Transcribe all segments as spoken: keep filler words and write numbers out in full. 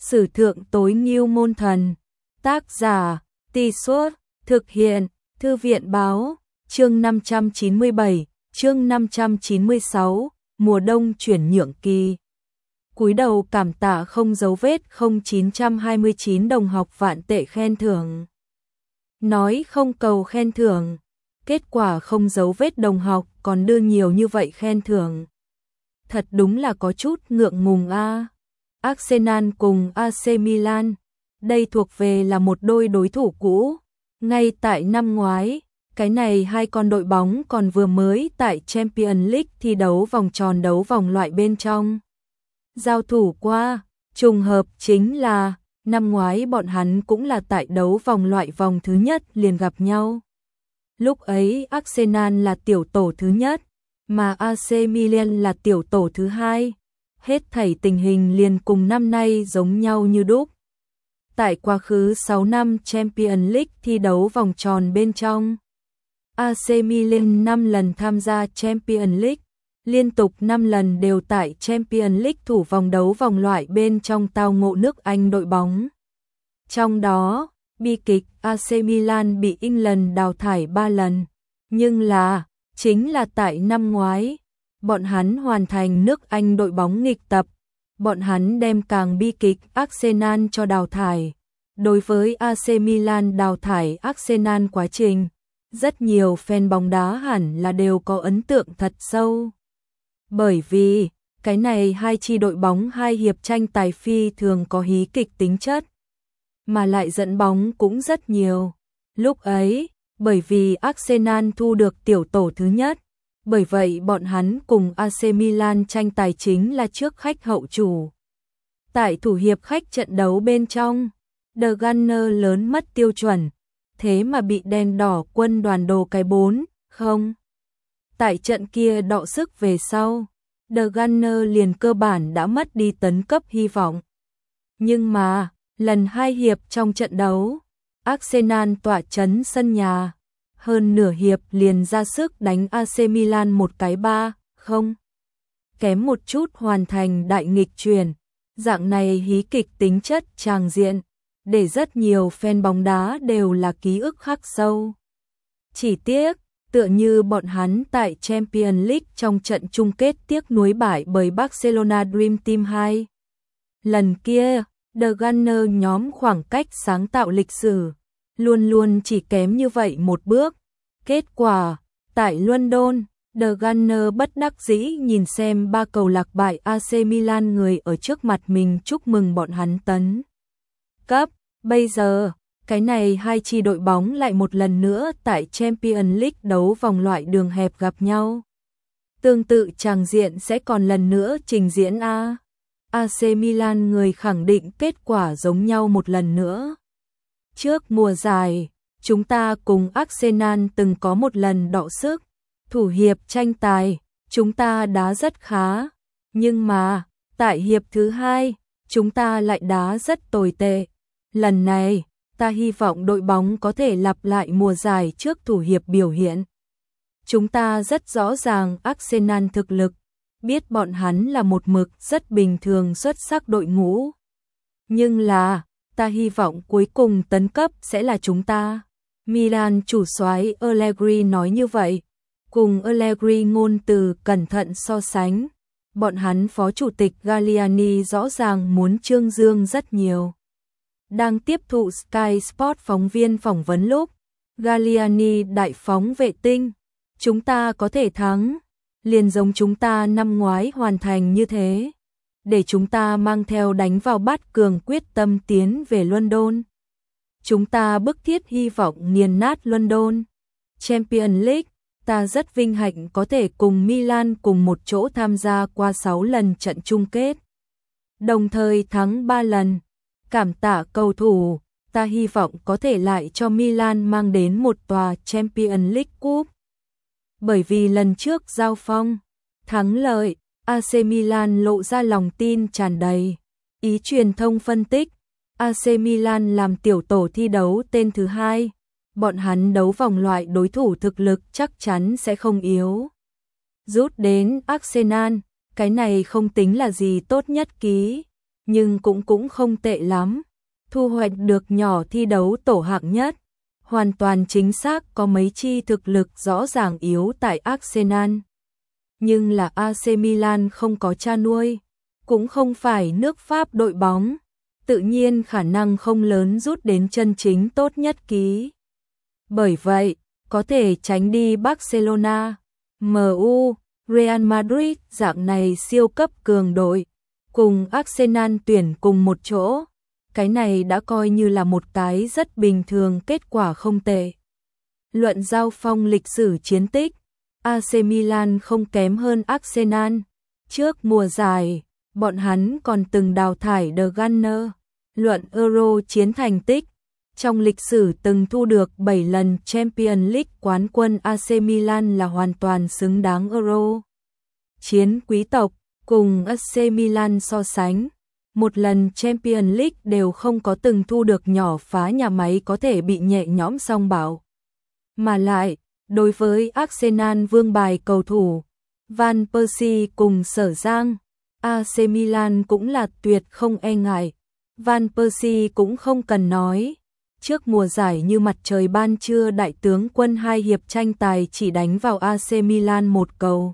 Sử thượng tối ngưu môn thần. Tác giả, Tì Suốt, thực hiện, Thư viện báo, chương năm trăm chín mươi bảy, chương năm trăm chín mươi sáu, mùa đông chuyển nhượng kỳ. Cúi đầu cảm tạ không dấu vết không chín hai chín đồng học vạn tệ khen thưởng. Nói không cầu khen thưởng, kết quả không dấu vết đồng học còn đưa nhiều như vậy khen thưởng. Thật đúng là có chút ngượng ngùng a. Arsenal cùng a xê Milan, đây thuộc về là một đôi đối thủ cũ. Ngay tại năm ngoái, cái này hai con đội bóng còn vừa mới tại Champions League thi đấu vòng tròn đấu vòng loại bên trong. Giao thủ qua, trùng hợp chính là năm ngoái bọn hắn cũng là tại đấu vòng loại vòng thứ nhất liền gặp nhau. Lúc ấy Arsenal là tiểu tổ thứ nhất, mà a xê Milan là tiểu tổ thứ hai. Hết thảy tình hình liền cùng năm nay giống nhau như đúc. Tại quá khứ sáu năm Champions League thi đấu vòng tròn bên trong, a xê Milan năm lần tham gia Champions League, liên tục năm lần đều tại Champions League thủ vòng đấu vòng loại bên trong tao ngộ nước Anh đội bóng. Trong đó, bi kịch a xê Milan bị England đào thải ba lần, nhưng là, chính là tại năm ngoái, bọn hắn hoàn thành nước Anh đội bóng nghịch tập, bọn hắn đem càng bi kịch Arsenal cho đào thải. Đối với a xê Milan đào thải Arsenal quá trình, rất nhiều fan bóng đá hẳn là đều có ấn tượng thật sâu. Bởi vì, cái này hai chi đội bóng hai hiệp tranh tài phi thường có hí kịch tính chất, mà lại dẫn bóng cũng rất nhiều. Lúc ấy, bởi vì Arsenal thu được tiểu tổ thứ nhất, bởi vậy bọn hắn cùng a xê Milan tranh tài chính là trước khách hậu chủ. Tại thủ hiệp khách trận đấu bên trong, The Gunner lớn mất tiêu chuẩn, thế mà bị đèn đỏ quân đoàn đồ cái bốn không. Tại trận kia đọ sức về sau, The Gunner liền cơ bản đã mất đi tấn cấp hy vọng. Nhưng mà, lần hai hiệp trong trận đấu, Arsenal tỏa chấn sân nhà, hơn nửa hiệp liền ra sức đánh a xê Milan một cái ba không. Kém một chút hoàn thành đại nghịch chuyển, dạng này hí kịch tính chất tràng diện, để rất nhiều fan bóng đá đều là ký ức khắc sâu. Chỉ tiếc, tựa như bọn hắn tại Champions League trong trận chung kết tiếc nuối bại bởi Barcelona Dream Team hai. Lần kia, The Gunner nhóm khoảng cách sáng tạo lịch sử, luôn luôn chỉ kém như vậy một bước. Kết quả, tại London, The Gunner bất đắc dĩ nhìn xem ba cầu lạc bại a xê Milan người ở trước mặt mình chúc mừng bọn hắn tấn cấp. Bây giờ, cái này hai chi đội bóng lại một lần nữa tại Champions League đấu vòng loại đường hẹp gặp nhau. Tương tự tràng diện sẽ còn lần nữa trình diễn a. a xê Milan người khẳng định kết quả giống nhau một lần nữa. Trước mùa giải, chúng ta cùng Arsenal từng có một lần đọ sức, thủ hiệp tranh tài, chúng ta đá rất khá, nhưng mà, tại hiệp thứ hai, chúng ta lại đá rất tồi tệ. Lần này, ta hy vọng đội bóng có thể lặp lại mùa giải trước thủ hiệp biểu hiện. Chúng ta rất rõ ràng Arsenal thực lực, biết bọn hắn là một mực rất bình thường xuất sắc đội ngũ. Nhưng là, ta hy vọng cuối cùng tấn cấp sẽ là chúng ta. Milan chủ soái Allegri nói như vậy, cùng Allegri ngôn từ cẩn thận so sánh, bọn hắn phó chủ tịch Galliani rõ ràng muốn trương dương rất nhiều. Đang tiếp thụ Sky Sport phóng viên phỏng vấn lúc, Galliani đại phóng vệ tinh, chúng ta có thể thắng, liền giống chúng ta năm ngoái hoàn thành như thế, để chúng ta mang theo đánh vào bát cường quyết tâm tiến về London. Chúng ta bức thiết hy vọng nghiền nát London. Champions League, ta rất vinh hạnh có thể cùng Milan cùng một chỗ tham gia qua sáu lần trận chung kết, đồng thời thắng ba lần. Cảm tạ cầu thủ, ta hy vọng có thể lại cho Milan mang đến một tòa Champions League Cup. Bởi vì lần trước giao phong, thắng lợi, a xê Milan lộ ra lòng tin tràn đầy. Ý truyền thông phân tích, a xê Milan làm tiểu tổ thi đấu tên thứ hai, bọn hắn đấu vòng loại đối thủ thực lực chắc chắn sẽ không yếu. Rút đến Arsenal, cái này không tính là gì tốt nhất ký. nhưng cũng cũng không tệ lắm. Thu hoạch được nhỏ thi đấu tổ hạng nhất. Hoàn toàn chính xác có mấy chi thực lực rõ ràng yếu tại Arsenal. Nhưng là a xê Milan không có cha nuôi, cũng không phải nước Pháp đội bóng, tự nhiên khả năng không lớn rút đến chân chính tốt nhất ký. Bởi vậy, có thể tránh đi Barcelona, em u, Real Madrid dạng này siêu cấp cường đội, cùng Arsenal tuyển cùng một chỗ. Cái này đã coi như là một cái rất bình thường, kết quả không tệ. Luận giao phong lịch sử chiến tích, a xê Milan không kém hơn Arsenal. Trước mùa giải, bọn hắn còn từng đào thải The Gunners. Luận Euro chiến thành tích, trong lịch sử từng thu được bảy lần Champions League quán quân, a xê Milan là hoàn toàn xứng đáng Euro chiến quý tộc. Cùng a xê Milan so sánh, một lần Champions League đều không có từng thu được, nhỏ phá nhà máy có thể bị nhẹ nhõm song bảo. Mà lại, đối với Arsenal vương bài cầu thủ Van Persie cùng Sở Giang, a xê Milan cũng là tuyệt không e ngại. Van Persie cũng không cần nói, trước mùa giải như mặt trời ban trưa, đại tướng quân hai hiệp tranh tài chỉ đánh vào a xê Milan một cầu.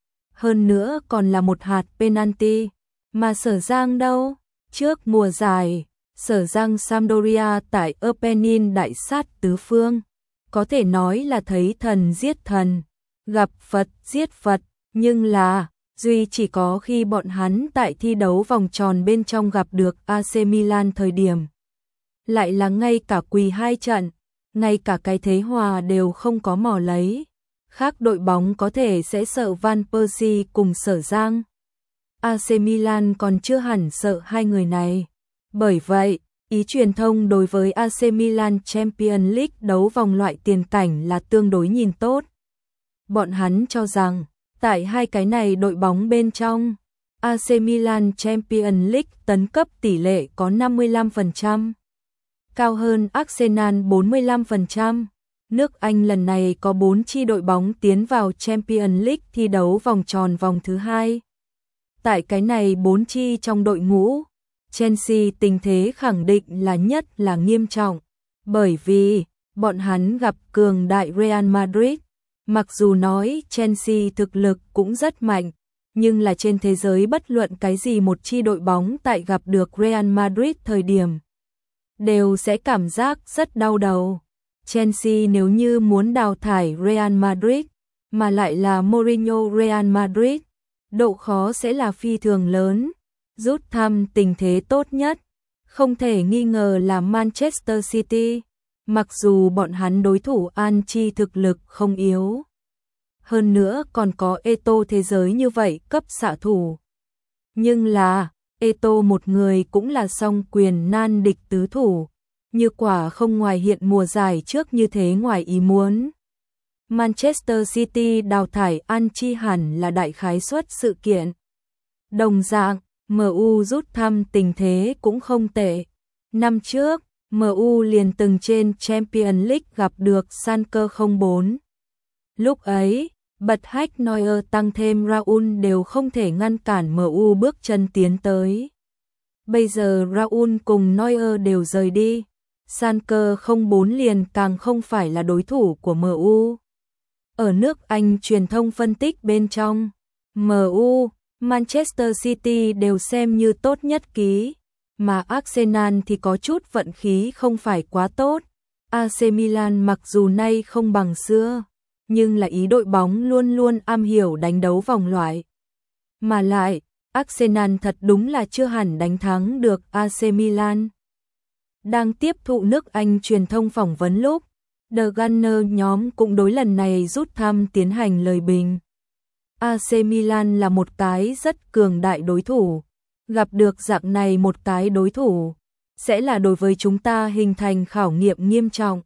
Hơn nữa còn là một hạt penalty. Mà Sở Giang đâu? Trước mùa giải, Sở Giang Sampdoria tại Apennin đại sát tứ phương, có thể nói là thấy thần giết thần, gặp Phật giết Phật, nhưng là duy chỉ có khi bọn hắn tại thi đấu vòng tròn bên trong gặp được a xê Milan thời điểm, lại là ngay cả quỳ hai trận, ngay cả cái thế hòa đều không có mò lấy. Khác đội bóng có thể sẽ sợ Van Persie cùng Sở Giang, a xê Milan còn chưa hẳn sợ hai người này. Bởi vậy, ý truyền thông đối với a xê Milan Champions League đấu vòng loại tiền cảnh là tương đối nhìn tốt. Bọn hắn cho rằng, tại hai cái này đội bóng bên trong, a xê Milan Champions League tấn cấp tỷ lệ có năm mươi lăm phần trăm, cao hơn Arsenal bốn mươi lăm phần trăm. Nước Anh lần này có bốn chi đội bóng tiến vào Champions League thi đấu vòng tròn vòng thứ hai. Tại cái này bốn chi trong đội ngũ, Chelsea tình thế khẳng định là nhất là nghiêm trọng, bởi vì bọn hắn gặp cường đại Real Madrid. Mặc dù nói Chelsea thực lực cũng rất mạnh, nhưng là trên thế giới bất luận cái gì một chi đội bóng tại gặp được Real Madrid thời điểm, đều sẽ cảm giác rất đau đầu. Chelsea nếu như muốn đào thải Real Madrid, mà lại là Mourinho Real Madrid, độ khó sẽ là phi thường lớn. Rút thăm tình thế tốt nhất, không thể nghi ngờ là Manchester City, mặc dù bọn hắn đối thủ Anchi thực lực không yếu. Hơn nữa còn có Eto'o thế giới như vậy cấp xạ thủ. Nhưng là, Eto'o một người cũng là song quyền nan địch tứ thủ, như quả không ngoài hiện mùa giải trước như thế ngoài ý muốn. Manchester City đào thải Anchi hẳn là đại khái suất sự kiện. Đồng dạng, em u rút thăm tình thế cũng không tệ. Năm trước, em u liền từng trên Champions League gặp được Schalke không bốn. Lúc ấy, bật hách Neuer tăng thêm Raul đều không thể ngăn cản em u bước chân tiến tới. Bây giờ Raul cùng Neuer đều rời đi, Schalke không bốn liền càng không phải là đối thủ của em u. Ở nước Anh truyền thông phân tích bên trong, em u, Manchester City đều xem như tốt nhất ký, mà Arsenal thì có chút vận khí không phải quá tốt. a xê Milan mặc dù nay không bằng xưa, nhưng là ý đội bóng luôn luôn am hiểu đánh đấu vòng loại. Mà lại, Arsenal thật đúng là chưa hẳn đánh thắng được a xê Milan. Đang tiếp thụ nước Anh truyền thông phỏng vấn lúc, The Gunners nhóm cũng đối lần này rút thăm tiến hành lời bình. a xê Milan là một cái rất cường đại đối thủ, gặp được dạng này một cái đối thủ, sẽ là đối với chúng ta hình thành khảo nghiệm nghiêm trọng.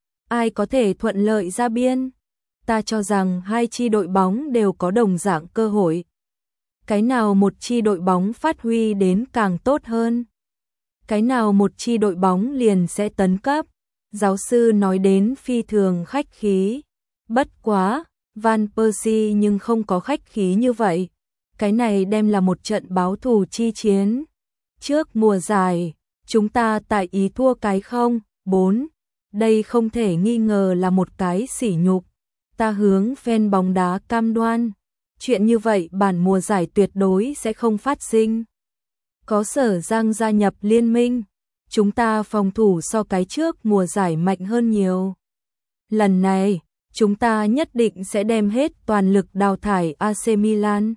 Ai có thể thuận lợi ra biên? Ta cho rằng hai chi đội bóng đều có đồng dạng cơ hội. Cái nào một chi đội bóng phát huy đến càng tốt hơn? Cái nào một chi đội bóng liền sẽ tấn cấp? Giáo sư nói đến phi thường khách khí. Bất quá, Van Persie nhưng không có khách khí như vậy. Cái này đem là một trận báo thù chi chiến. Trước mùa giải, chúng ta tại ý thua cái không, bốn. Đây không thể nghi ngờ là một cái sỉ nhục. Ta hướng fan bóng đá cam đoan, chuyện như vậy bản mùa giải tuyệt đối sẽ không phát sinh. Có Sở Giang gia nhập liên minh, chúng ta phòng thủ so cái trước mùa giải mạnh hơn nhiều. Lần này, chúng ta nhất định sẽ đem hết toàn lực đào thải a xê Milan.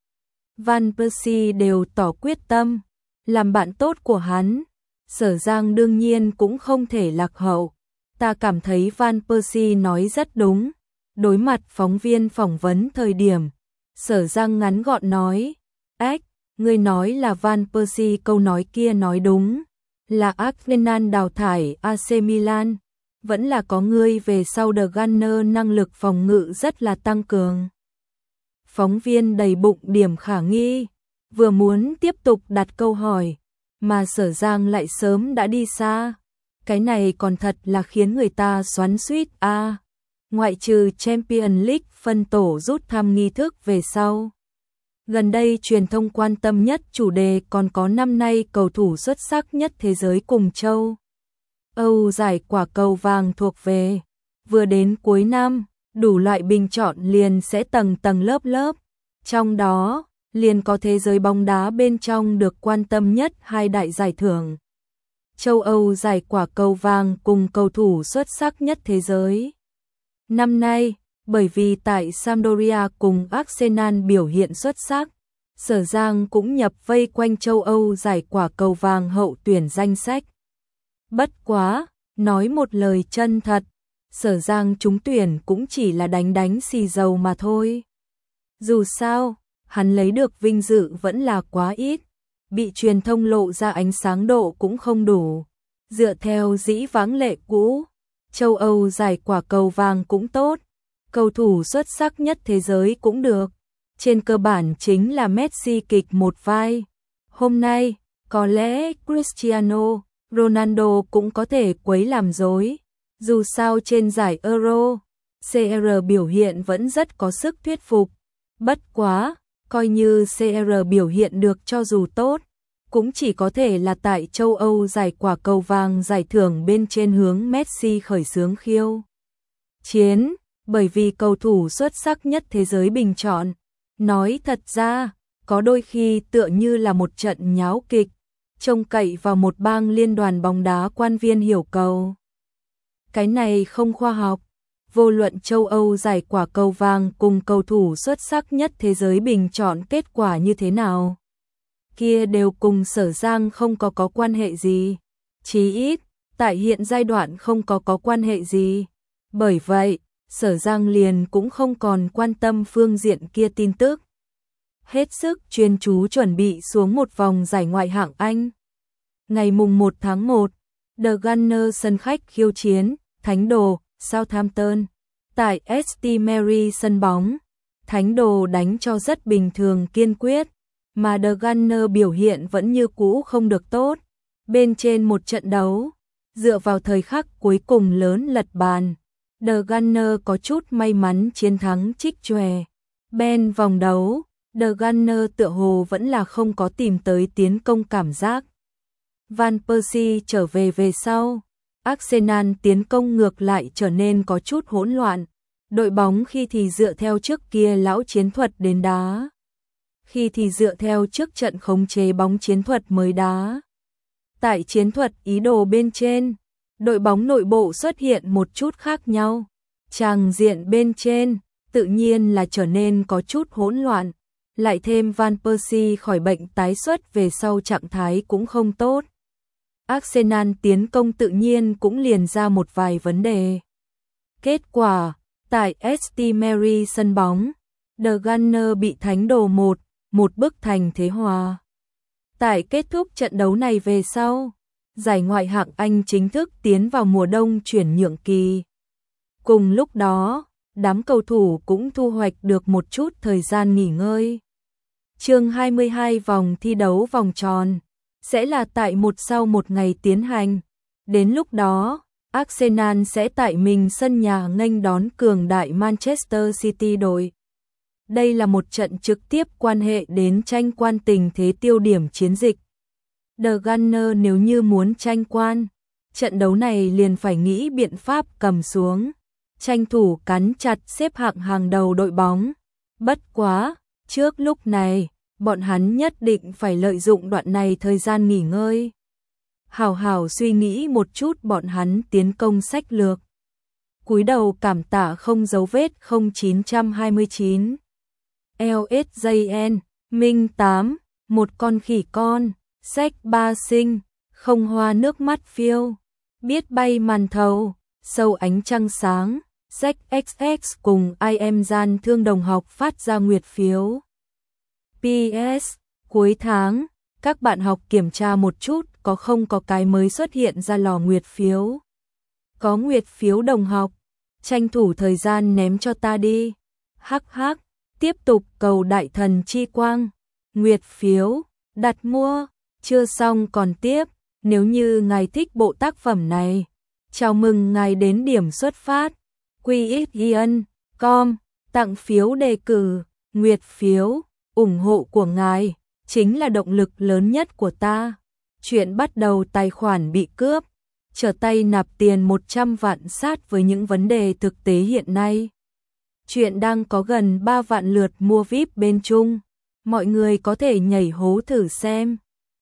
Van Persie đều tỏ quyết tâm, làm bạn tốt của hắn. Sở Giang đương nhiên cũng không thể lạc hậu. Ta cảm thấy Van Persie nói rất đúng. Đối mặt phóng viên phỏng vấn thời điểm, Sở Giang ngắn gọn nói, ách, ngươi nói là Van Persie câu nói kia nói đúng, là Arsenal đào thải a xê Milan, vẫn là có ngươi về sau The Gunner năng lực phòng ngự rất là tăng cường. Phóng viên đầy bụng điểm khả nghi, vừa muốn tiếp tục đặt câu hỏi, mà Sở Giang lại sớm đã đi xa. Cái này còn thật là khiến người ta xoắn xuýt a. À, ngoại trừ Champions League phân tổ rút thăm nghi thức về sau. Gần đây truyền thông quan tâm nhất chủ đề còn có năm nay cầu thủ xuất sắc nhất thế giới cùng châu Âu giải quả cầu vàng thuộc về. Vừa đến cuối năm, đủ loại bình chọn liền sẽ tầng tầng lớp lớp. Trong đó, liền có thế giới bóng đá bên trong được quan tâm nhất hai đại giải thưởng. Châu Âu giải quả cầu vàng cùng cầu thủ xuất sắc nhất thế giới. Năm nay, bởi vì tại Sampdoria cùng Arsenal biểu hiện xuất sắc, Sở Giang cũng nhập vây quanh châu Âu giải quả cầu vàng hậu tuyển danh sách. Bất quá, nói một lời chân thật, Sở Giang trúng tuyển cũng chỉ là đánh đánh xì dầu mà thôi. Dù sao, hắn lấy được vinh dự vẫn là quá ít, bị truyền thông lộ ra ánh sáng độ cũng không đủ. Dựa theo dĩ vãng lệ cũ, châu Âu giải quả cầu vàng cũng tốt, cầu thủ xuất sắc nhất thế giới cũng được. Trên cơ bản chính là Messi kịch một vai. Hôm nay, có lẽ Cristiano Ronaldo cũng có thể quấy làm rối. Dù sao trên giải Euro, xê rờ biểu hiện vẫn rất có sức thuyết phục. Bất quá, coi như xê rờ biểu hiện được cho dù tốt, cũng chỉ có thể là tại châu Âu giải quả cầu vàng giải thưởng bên trên hướng Messi khởi xướng khiêu chiến, bởi vì cầu thủ xuất sắc nhất thế giới bình chọn. Nói thật ra, có đôi khi tựa như là một trận nháo kịch, trông cậy vào một bang liên đoàn bóng đá quan viên hiểu cầu. Cái này không khoa học. Vô luận châu Âu giải quả cầu vàng cùng cầu thủ xuất sắc nhất thế giới bình chọn kết quả như thế nào, kia đều cùng Sở Giang không có có quan hệ gì. Chí ít, tại hiện giai đoạn không có có quan hệ gì. Bởi vậy, Sở Giang liền cũng không còn quan tâm phương diện kia tin tức. Hết sức chuyên chú chuẩn bị xuống một vòng giải ngoại hạng Anh. Ngày mùng một tháng một, The Gunners sân khách khiêu chiến Thánh Đồ Southampton tại ét tê Mary sân bóng. Thánh Đồ đánh cho rất bình thường kiên quyết, mà The Gunners biểu hiện vẫn như cũ không được tốt. Bên trên một trận đấu, dựa vào thời khắc cuối cùng lớn lật bàn, The Gunners có chút may mắn chiến thắng Trích Chòe. Ben vòng đấu, The Gunners tựa hồ vẫn là không có tìm tới tiến công cảm giác. Van Persie trở về về sau, Arsenal tiến công ngược lại trở nên có chút hỗn loạn. Đội bóng khi thì dựa theo trước kia lão chiến thuật đến đá, khi thì dựa theo trước trận khống chế bóng chiến thuật mới đá. Tại chiến thuật ý đồ bên trên, đội bóng nội bộ xuất hiện một chút khác nhau. Tràng diện bên trên, tự nhiên là trở nên có chút hỗn loạn. Lại thêm Van Persie khỏi bệnh tái xuất về sau trạng thái cũng không tốt. Arsenal tiến công tự nhiên cũng liền ra một vài vấn đề. Kết quả, tại ét tê Mary sân bóng, The Gunners bị Thánh Đồ một một bức thành thế hòa. Tại kết thúc trận đấu này về sau, giải ngoại hạng Anh chính thức tiến vào mùa đông chuyển nhượng kỳ. Cùng lúc đó, đám cầu thủ cũng thu hoạch được một chút thời gian nghỉ ngơi. Chương hai mươi hai vòng thi đấu vòng tròn sẽ là tại một sau một ngày tiến hành. Đến lúc đó, Arsenal sẽ tại mình sân nhà nghênh đón cường đại Manchester City đội. Đây là một trận trực tiếp quan hệ đến tranh quan tình thế tiêu điểm chiến dịch. The Gunner nếu như muốn tranh quan, trận đấu này liền phải nghĩ biện pháp cầm xuống, tranh thủ cắn chặt xếp hạng hàng đầu đội bóng. Bất quá, trước lúc này, bọn hắn nhất định phải lợi dụng đoạn này thời gian nghỉ ngơi. Hảo hảo suy nghĩ một chút bọn hắn tiến công sách lược. Cúi đầu cảm tạ không dấu vết không chín hai chín. lờ ét gi en, Minh tám, một con khỉ con, sách ba sinh, không hoa nước mắt phiêu, biết bay màn thầu, sâu ánh trăng sáng, sách ích ích cùng I am gian thương đồng học phát ra nguyệt phiếu. pê ét, cuối tháng, các bạn học kiểm tra một chút có không có cái mới xuất hiện ra lò nguyệt phiếu. Có nguyệt phiếu đồng học, tranh thủ thời gian ném cho ta đi. Hắc hắc, tiếp tục cầu đại thần chi quang. Nguyệt phiếu, đặt mua, chưa xong còn tiếp. Nếu như ngài thích bộ tác phẩm này, chào mừng ngài đến điểm xuất phát. quy ích ian chấm com, tặng phiếu đề cử, nguyệt phiếu, ủng hộ của ngài chính là động lực lớn nhất của ta. Chuyện bắt đầu tài khoản bị cướp, trở tay nạp tiền một trăm vạn sát với những vấn đề thực tế hiện nay. Chuyện đang có gần ba vạn lượt mua vi ai pi bên Trung, mọi người có thể nhảy hố thử xem.